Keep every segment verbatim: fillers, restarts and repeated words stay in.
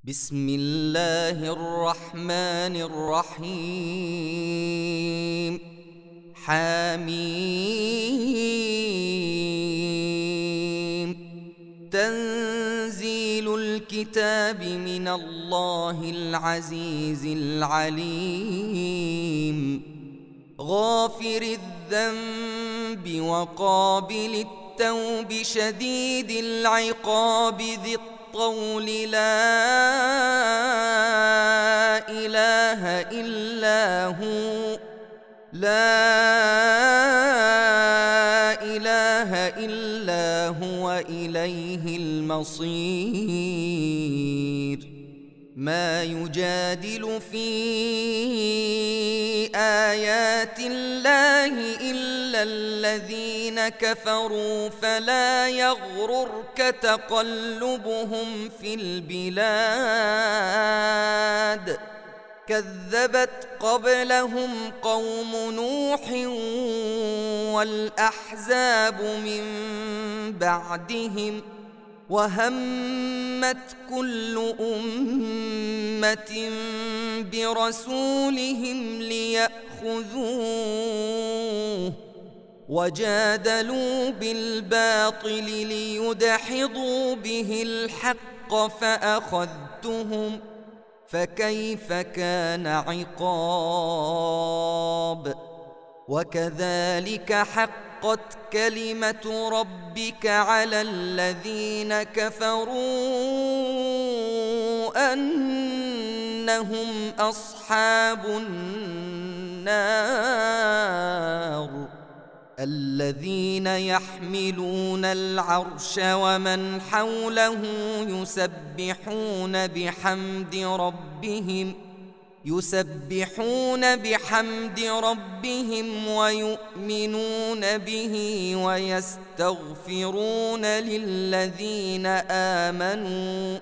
بسم الله الرحمن الرحيم. حميم. تنزيل الكتاب من الله العزيز العليم. غافر الذنب وقابل التوب شديد العقاب ذي الطول لا إله إلا هو لا إله إلا هو إليه المصير. ما يجادل في آيات الله إلا الذين كفروا فلا يغررك تقلبهم في البلاد. كذبت قبلهم قوم نوح والأحزاب من بعدهم وهمت كل أمة برسولهم ليأخذوه وجادلوا بالباطل ليدحضوا به الحق فأخذتهم فكيف كان عقاب. وكذلك حقت كلمة ربك على الذين كفروا أنهم أصحاب النار. الذين يحملون العرش ومن حوله يسبحون بحمد ربهم يسبحون بحمد ربهم ويؤمنون به ويستغفرون للذين آمنوا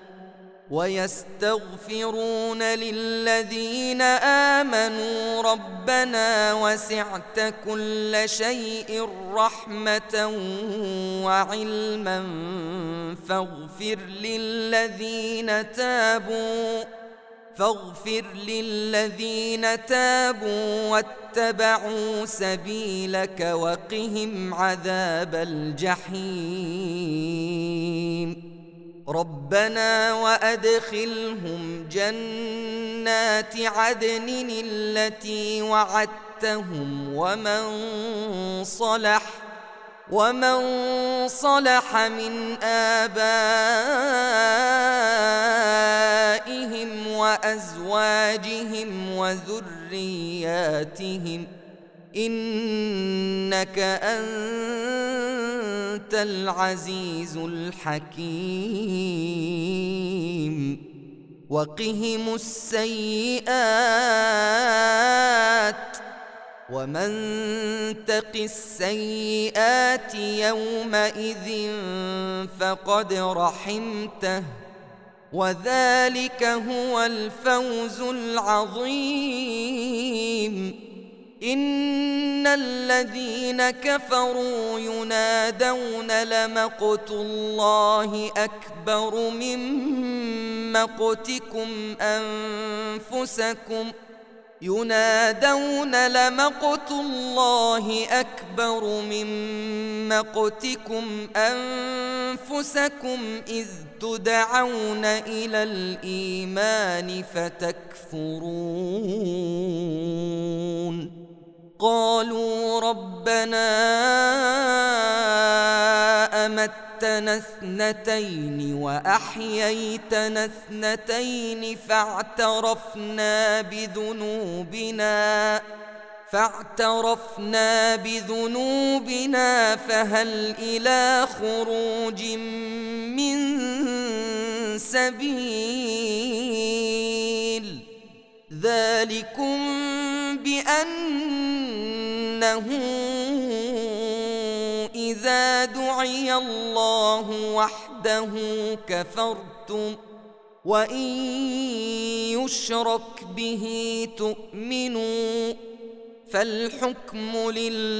ويستغفرون للذين آمنوا ربنا وسعت كل شيء رحمة وعلما فاغفر للذين تابوا فاغفر للذين تابوا واتبعوا سبيلك وقهم عذاب الجحيم. ربنا وأدخلهم جنات عدن التي وعدتهم ومن صلح ومن صلح من آبائهم وأزواجهم وذرياتهم إنك أنت العزيز الحكيم. وقهم السيئات ومن تق السيئات يومئذ فقد رحمته وذلك هو الفوز العظيم. إن الذين كفروا ينادون لمقت الله أكبر من مقتكم أنفسكم ينادون لمقت الله أكبر من مقتكم أنفسكم إذ تدعون إلى الإيمان فتكفرون. قالوا ربنا أمتنا اثنتين وأحييتنا اثنتين فاعترفنا بذنوبنا فاعترفنا بذنوبنا فهل إلى خروج من سبيل. ذلكم بأنه إذا دعي الله وحده كفرتم وإن يشرك به تؤمنوا فالحكم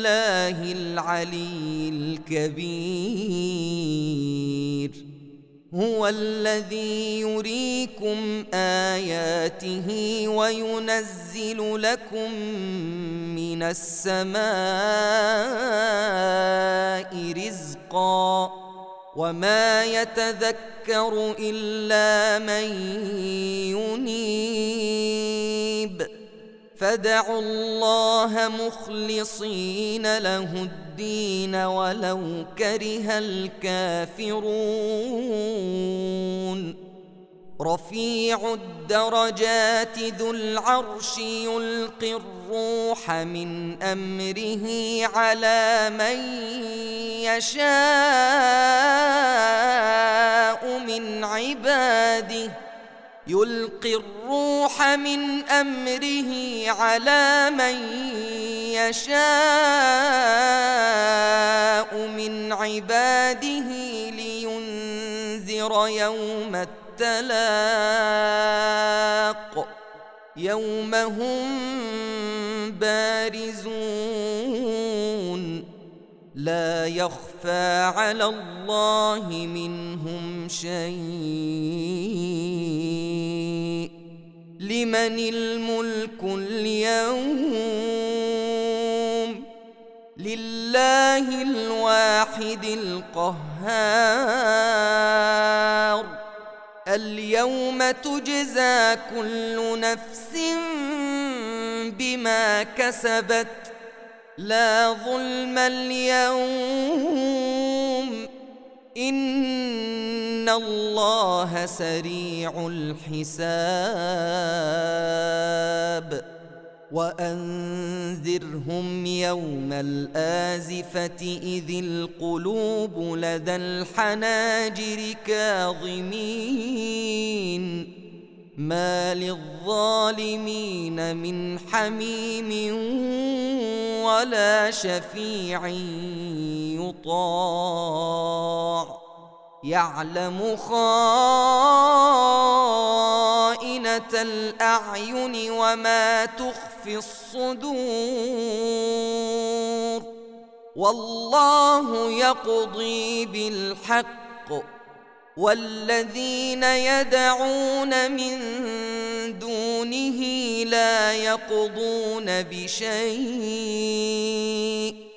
لله العلي الكبير. هو الذي يريكم آياته وينزل لكم من السماء رزقا وما يتذكر إلا من ينيب فادعوا الله مخلصين له الدين ولو كره الكافرون رفيع الدرجات ذو العرش يلقي الروح من أمره على من يشاء من عباده يلقي الروح من أمره على من يشاء من عباده لينذر يوم التلاق يوم هم بارزون لا يخفى على الله منهم شيء لمن الملك اليوم لله الواحد القهار اليوم تجزى كل نفس بما كسبت لا ظلم اليوم إن الله سريع الحساب وأنذرهم يوم الآزفة إذ القلوب لدى الحناجر كاظمين ما للظالمين من حميم ولا شفيع يطاع يعلم خائنة الأعين وما تخفي الصدور والله يقضي بالحق والذين يدعون من دونه لا يقضون بشيء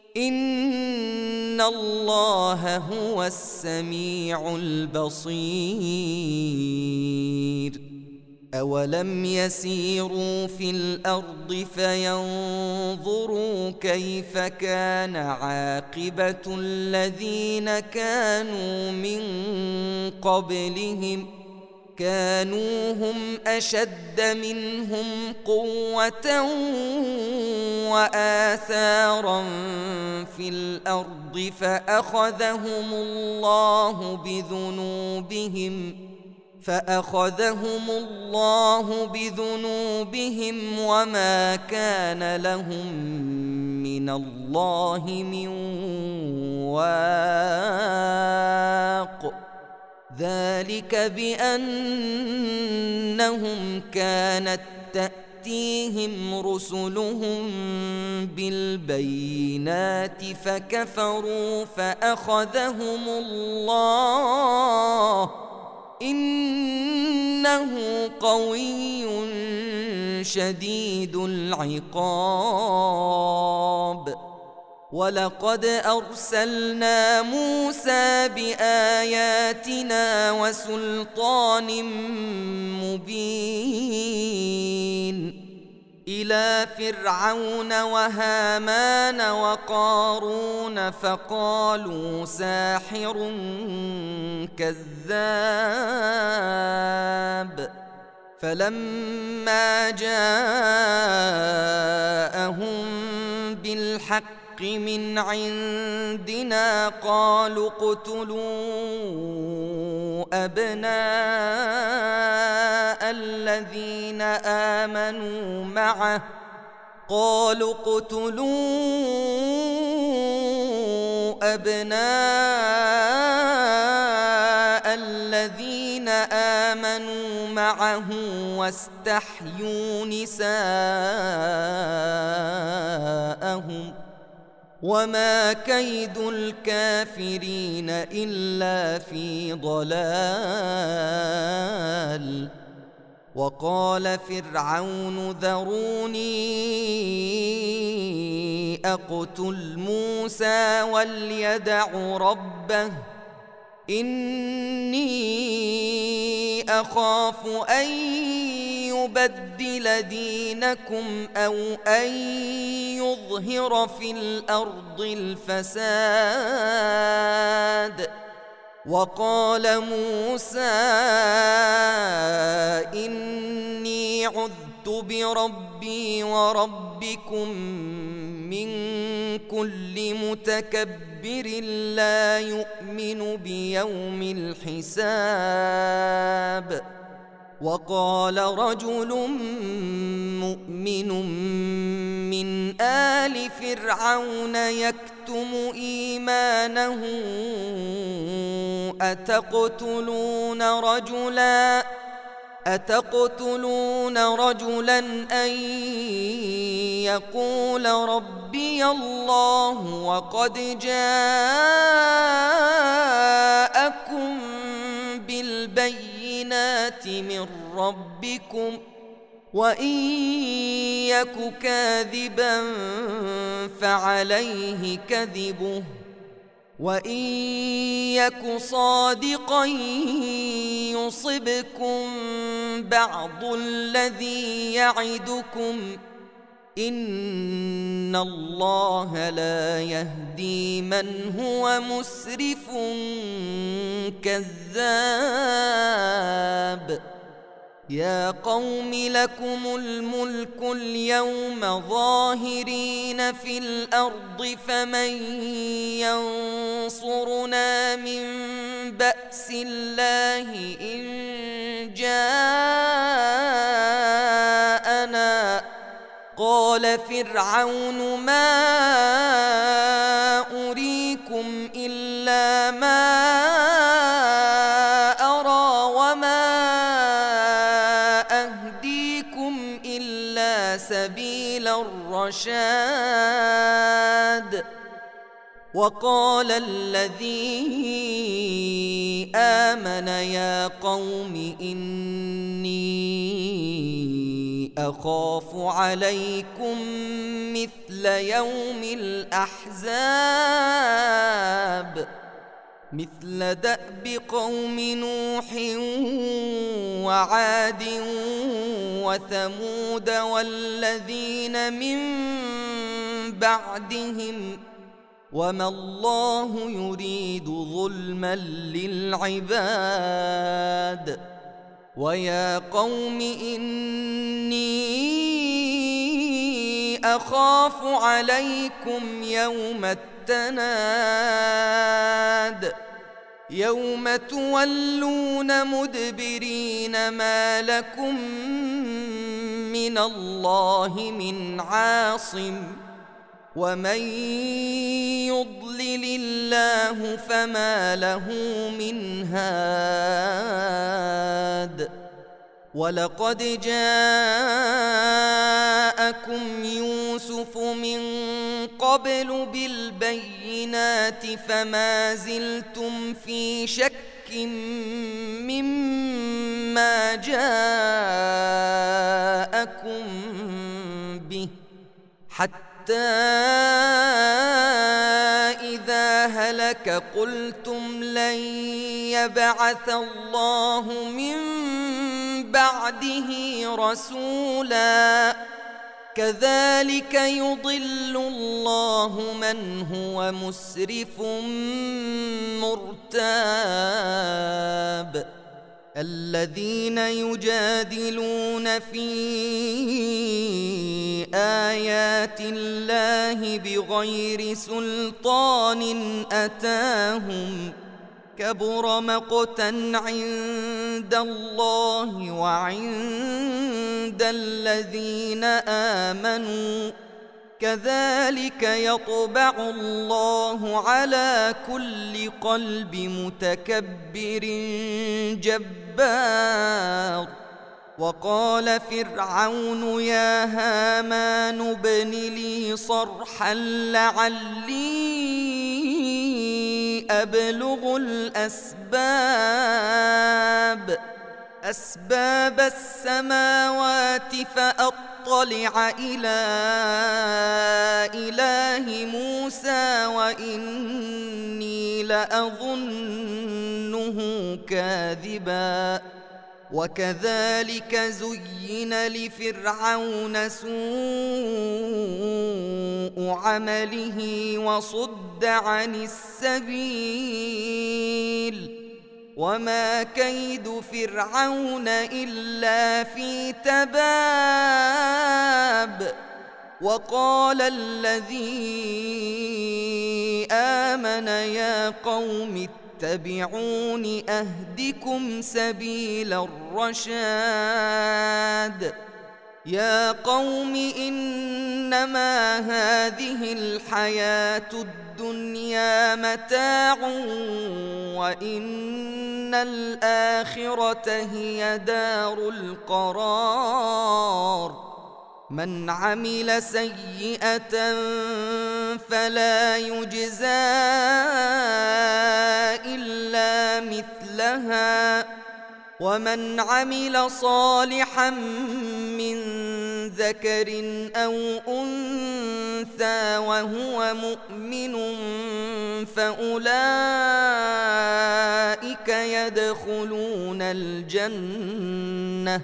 إن الله هو السميع البصير أولم يسيروا في الأرض فينظروا كيف كان عاقبة الذين كانوا من قبلهم كانوا هم أشد منهم قوة وآثارا في الأرض فأخذهم الله بذنوبهم فأخذهم الله بذنوبهم وما كان لهم من الله من واق ذلك بأنهم كانت تأتيهم رسلهم بالبينات فكفروا فأخذهم الله إنه قوي شديد العقاب ولقد أرسلنا موسى بآياتنا وسلطان مبين إلى فرعون وهامان وقارون فقالوا ساحر كذاب فلما جاءهم بالحق من عندنا قالوا اقتلوا أبناء الذين آمنوا معه قالوا اقتلوا أبناء الذين آمنوا معه واستحيوا نساءهم وما كيد الكافرين إلا في ضلال. وقال فرعون ذروني أقتل موسى وليدع ربه إني أخاف أن يبدل دينكم أو أن يظهر في الأرض الفساد. وقال موسى إني عذت بربي وربكم من كل متكبر لا يؤمن بيوم الحساب. وقال رجل مؤمن من آل فرعون يكتم إيمانه أتقتلون رجلا أتقتلون رجلا أن يقول ربي الله وقد جاءكم بالبينات من ربكم وإن يك كاذبا فعليه كذبه وإن يك صادقا يصبكم بعض الذي يعدكم إن الله لا يهدي من هو مسرف كذاب. يا قوم لكم الملك اليوم ظاهرين في الأرض فمن ينصرنا من بأس الله إن جاءنا. قال فرعون ما أريكم إلا ما أرى وما أهديكم إلا سبيل الرشاد. وقال الذي آمن يا قوم إني أخاف عليكم مثل يوم الأحزاب مثل دأب قوم نوح وعاد وثمود والذين من بعدهم وما الله يريد ظلما للعباد. ويا قوم إني أخاف عليكم يوم التناد يوم تولون مدبرين ما لكم من الله من عاصم ومن يضلل الله فما له من هاد. ولقد جاءكم يوسف من قبل بالبينات فما زلتم في شك مما جاءكم به حتى حتى إذا هلك قلتم لن يبعث الله من بعده رسولا كذلك يضل الله من هو مسرف مرتاب. الذين يجادلون في آيات الله بغير سلطان أتاهم كبر مقتا عند الله وعند الذين آمنوا كذلك يطبع الله على كل قلب متكبر جبار. وقال فرعون يا هامان ابن لي صرحا لعلي أبلغ الأسباب أسباب السماوات فأطلع إلى إله موسى وإني لأظنه كاذبا وكذلك زين لفرعون سوء عمله وصد عن السبيل وما كيد فرعون إلا في تباب وقال الذي آمن يا قوم اتبعون أهدكم سبيل الرشاد يا قوم إنما هذه الحياة الدنيا متاع وإن الآخرة هي دار القرار من عمل سيئة فلا يجزى إلا مثلها ومن عمل صالحا من ذكر أو أنثى وهو مؤمن فأولئك يدخلون الجنة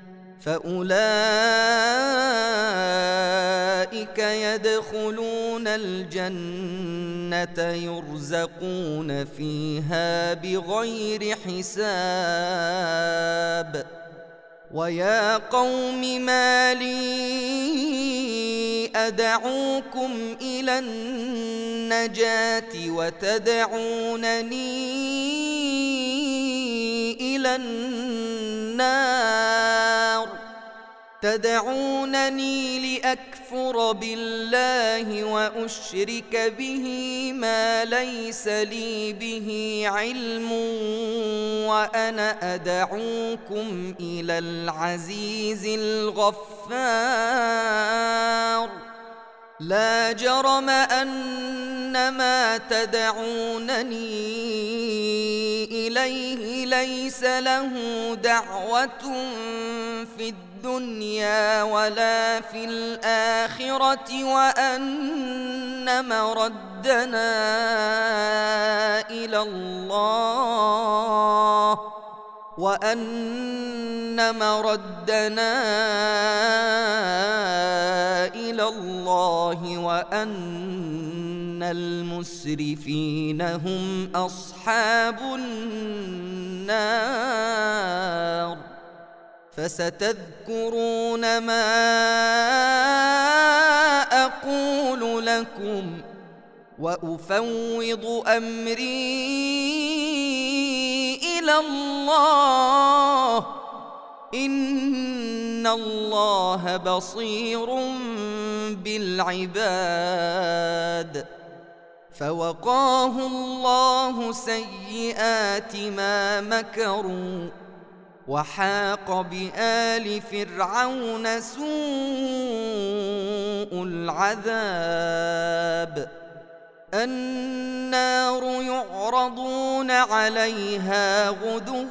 فأولئك يدخلون الجنة يرزقون فيها بغير حساب ويا قوم ما لي أدعوكم إلى النجاة وتدعونني إلى النار تدعونني لأكفر بالله وأشرك به ما ليس لي به علم وأنا أدعوكم إلى العزيز الغفار لا جرم أن ما تدعونني إليه ليس له دعوة في الدنيا ولا في الآخرة وأن مردنا إلى الله وأن مردنا إلى الله وأن المسرفين هم أصحاب النار فستذكرون ما أقول لكم وأفوض أمري إلى الله إن الله بصير بالعباد فوقاه الله سيئات ما مكروا وحاق بآل فرعون سوء العذاب النار يعرضون عليها غدوا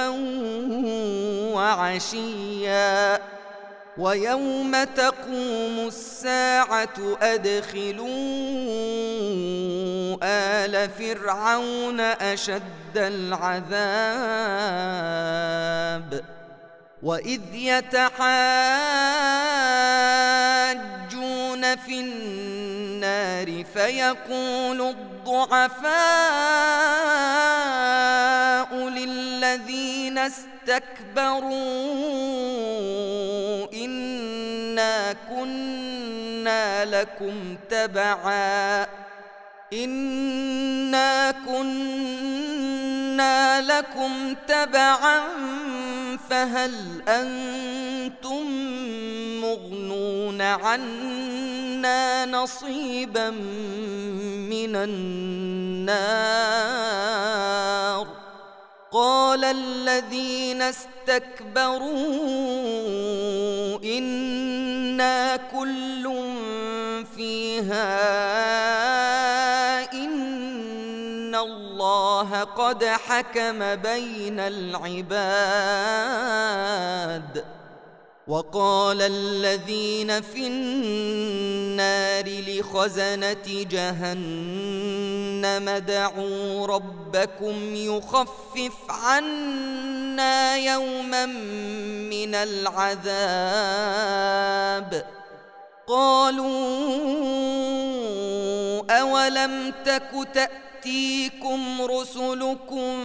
وعشيا ويوم تقوم الساعة أدخلوا آل فرعون أشد العذاب وإذ يتحاجون في النار فيقول الضعفاء للذين استكبروا إنا كنا لكم تبعا إنا كنا لكم تبعا فهل أنتم مغنون عنا نصيبا من النار قال الذين استكبروا إنا كل فيها إن الله قد حكم بين العباد. وقال الذين في النار لخزنة جهنم ادعوا ربكم يخفف عنا يوما من العذاب. قالوا أولم تك تأتيكم رسلكم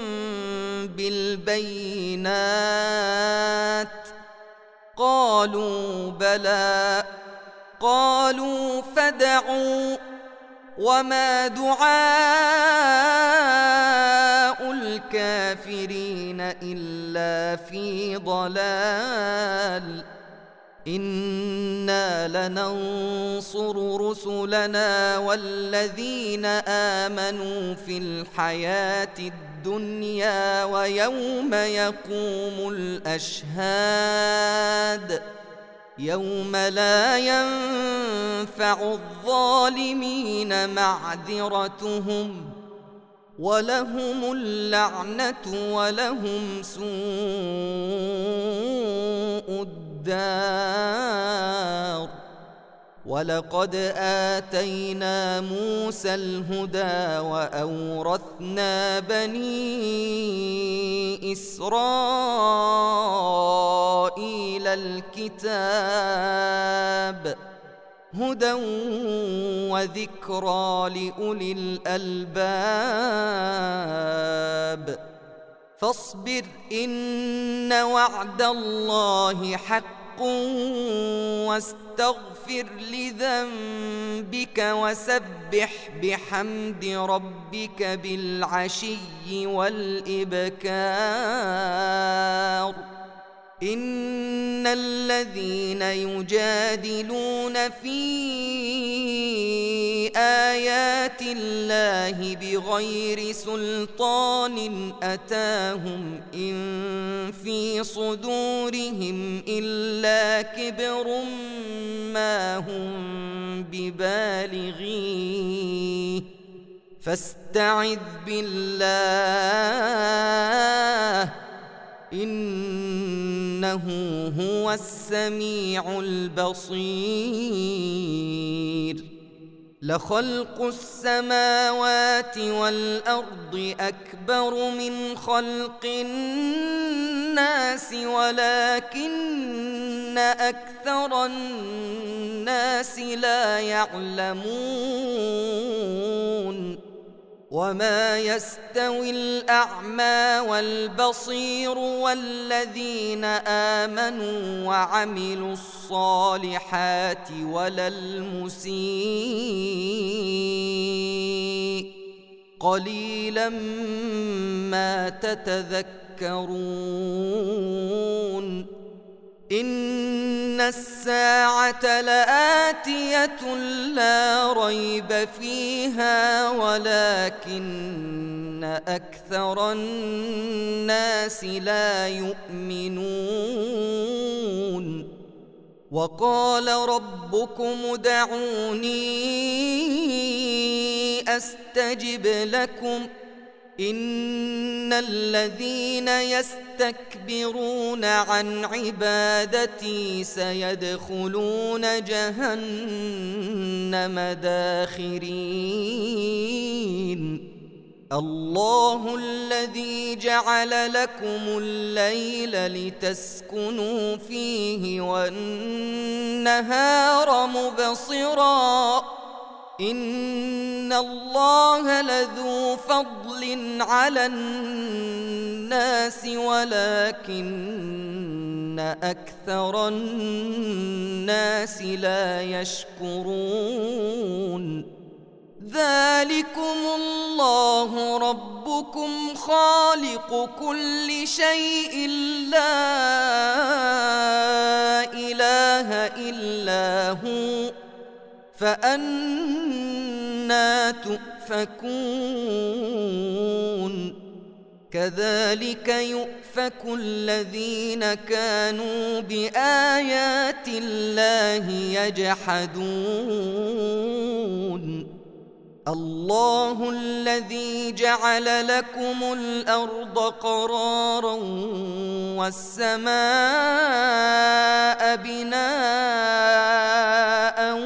بالبينات؟ قالوا بلى. قالوا فادعوا. وما دعاء الكافرين إلا في ضلال. إنا لننصر رسلنا والذين آمنوا في الحياة الدنيا ويوم يقوم الأشهاد يوم لا ينفع الظالمين معذرتهم ولهم اللعنة ولهم سوء الدار. ولقد آتينا موسى الهدى وأورثنا بني إسرائيل الكتاب هدى وذكرى لأولي الألباب. فاصبر إن وعد الله حق واستغفر لذنبك وسبح بحمد ربك بالعشي والإبكار. إن الذين يجادلون في آيات الله بغير سلطان أتاهم إن في صدورهم إلا كبر ما هم ببالغيه فاستعذ بالله إنه هو السميع البصير. لخلق السماوات والأرض أكبر من خلق الناس ولكن أكثر الناس لا يعلمون. وما يستوي الأعمى والبصير والذين آمنوا وعملوا الصالحات ولا المسيء قليلا ما تتذكرون. إن الساعة لآتية لا ريب فيها ولكن أكثر الناس لا يؤمنون. وقال ربكم ادعوني أستجب لكم إن الذين يستكبرون عن عبادتي سيدخلون جهنم داخرين. الله الذي جعل لكم الليل لتسكنوا فيه والنهار مبصرا إن الله لذو فضل على الناس ولكن أكثر الناس لا يشكرون. ذلكم الله ربكم خالق كل شيء لا إله إلا هو فأنى تؤفكون. كذلك يؤفك الذين كانوا بآيات الله يجحدون الله الذي جعل لكم الأرض قرارا والسماء بناء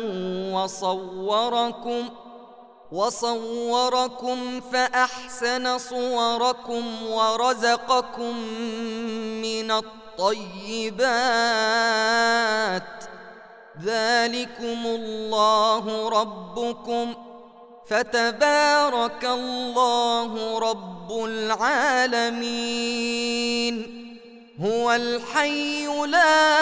وصوركم وصوركم فأحسن صوركم ورزقكم من الطيبات ذلكم الله ربكم فتبارك الله رب العالمين هو الحي لا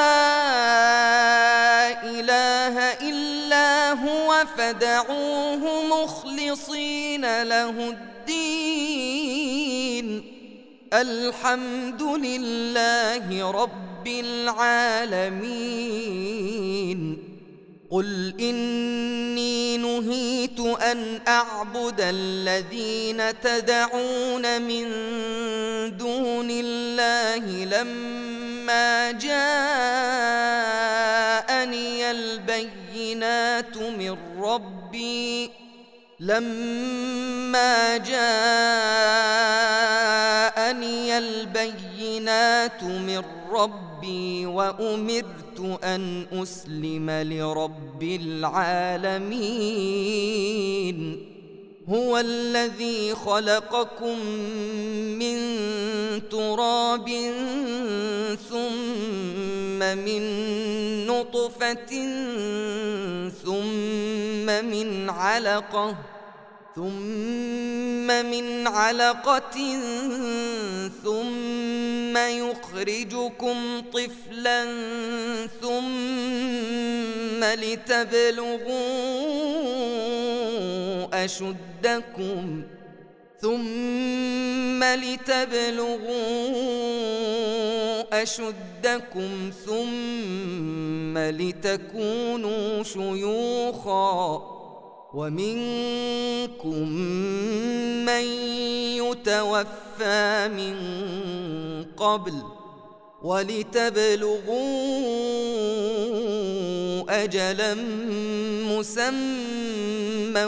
إله إلا هو فادعوه مخلصين له الدين الحمد لله رب العالمين قل إني نهيت أن أعبد الذين تدعون من دون الله لما جاءني البينات من ربي لما جاءني البينات من ربي وأمرت أن أسلم لرب العالمين هو الذي خلقكم من تراب ثم من نطفة ثم من علقة ثم من علقة ثم يخرجكم طفلا ثم لتبلغوا أشدكم ثم لتبلغوا أشدكم ثم لتكونوا شيوخا ومنكم من يتوفى من قبل ولتبلغوا أجلا مسمى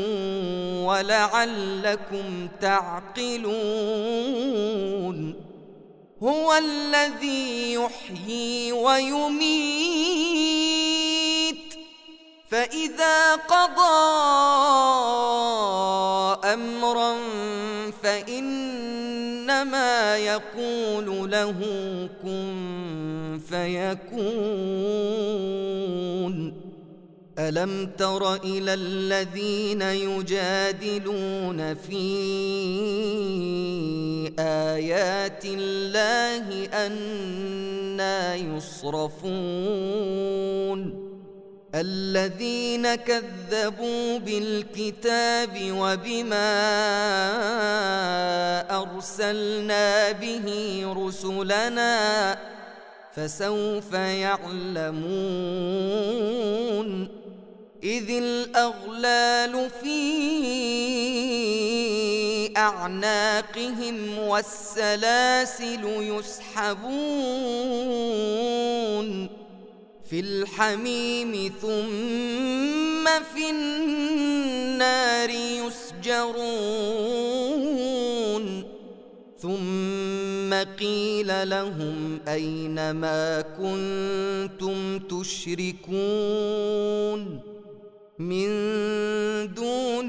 ولعلكم تعقلون هو الذي يحيي ويميت فإذا قضى أمرا فإنما يقول له كن فيكون ألم تر إلى الذين يجادلون في آيات الله أنى يصرفون الذين كذبوا بالكتاب وبما أرسلنا به رسلنا فسوف يعلمون إذ الأغلال في أعناقهم والسلاسل يسحبون في الحميم ثم في النار يسجرون ثم قيل لهم أين ما كنتم تشركون من دون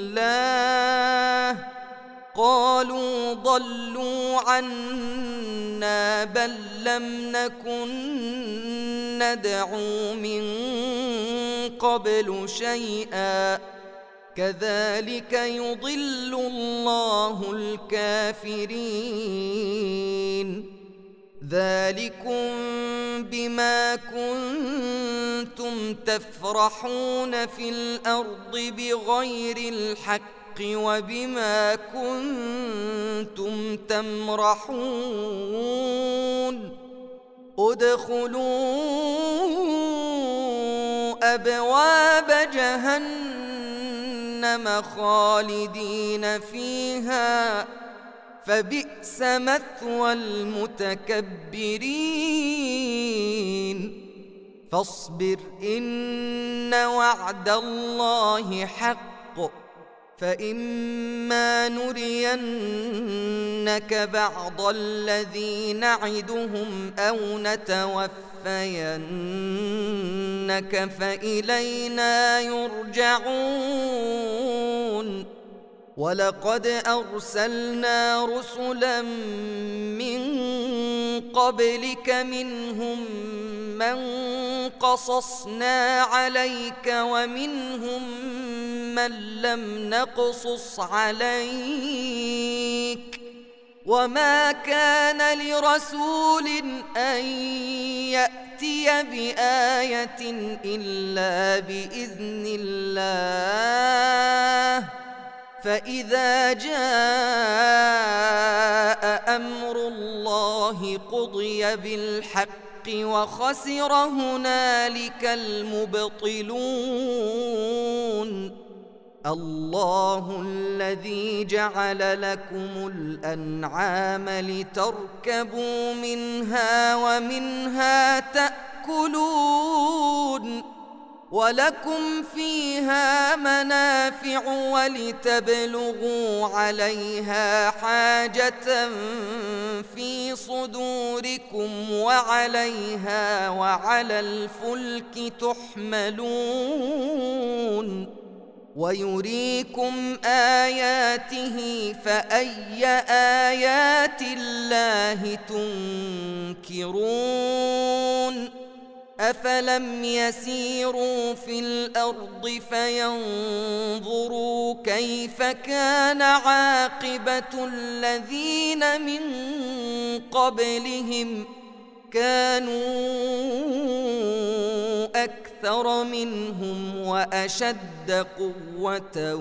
الله قالوا ضلوا عنا بل لم نكن ندعو من قبل شيئا كذلك يضل الله الكافرين ذلكم بما كنتم تفرحون في الأرض بغير الحق وبما كنتم تمرحون ادخلوا أبواب جهنم خالدين فيها فبئس مثوى المتكبرين فاصبر إن وعد الله حق فإما نرينك بعض الذي نعدهم أو نتوفينك فإلينا يرجعون ولقد أرسلنا رسلا من قبلك منهم من قصصنا عليك ومنهم من لم نقصص عليك وما كان لرسول أن يأتي بآية إلا بإذن الله فإذا جاء أمر الله قضي بالحق وخسر هنالك المبطلون الله الذي جعل لكم الأنعام لتركبوا منها ومنها تأكلون ولكم فيها منافع ولتبلغوا عليها حاجة في صدوركم وعليها وعلى الفلك تحملون ويريكم آياته فأي آيات الله تنكرون أفلم يسيروا في الأرض فينظروا كيف كان عاقبة الذين من قبلهم كانوا أكثر منهم وأشد قوة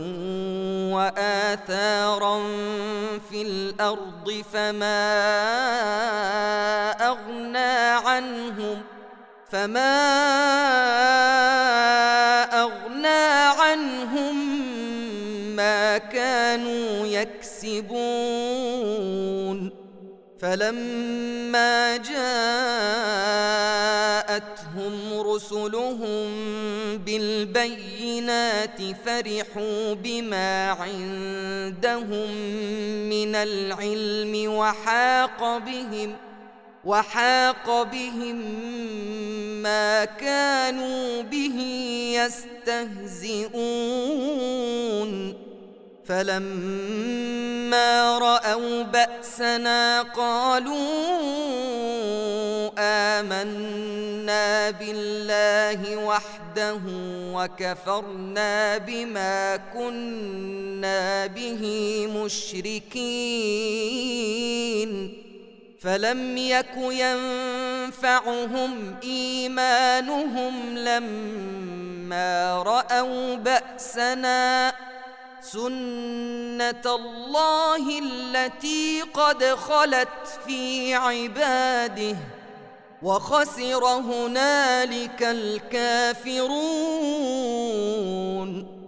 وآثارا في الأرض فما أغنى عنهم فما أغنى عنهم ما كانوا يكسبون فلما جاءتهم رسلهم بالبينات فرحوا بما عندهم من العلم وحاق بهم وحاق بهم ما كانوا به يستهزئون فلما رأوا بأسنا قالوا آمنا بالله وحده وكفرنا بما كنا به مشركين فلم يك ينفعهم إيمانهم لما رأوا بأسنا سنة الله التي قد خلت في عباده وخسر هنالك الكافرون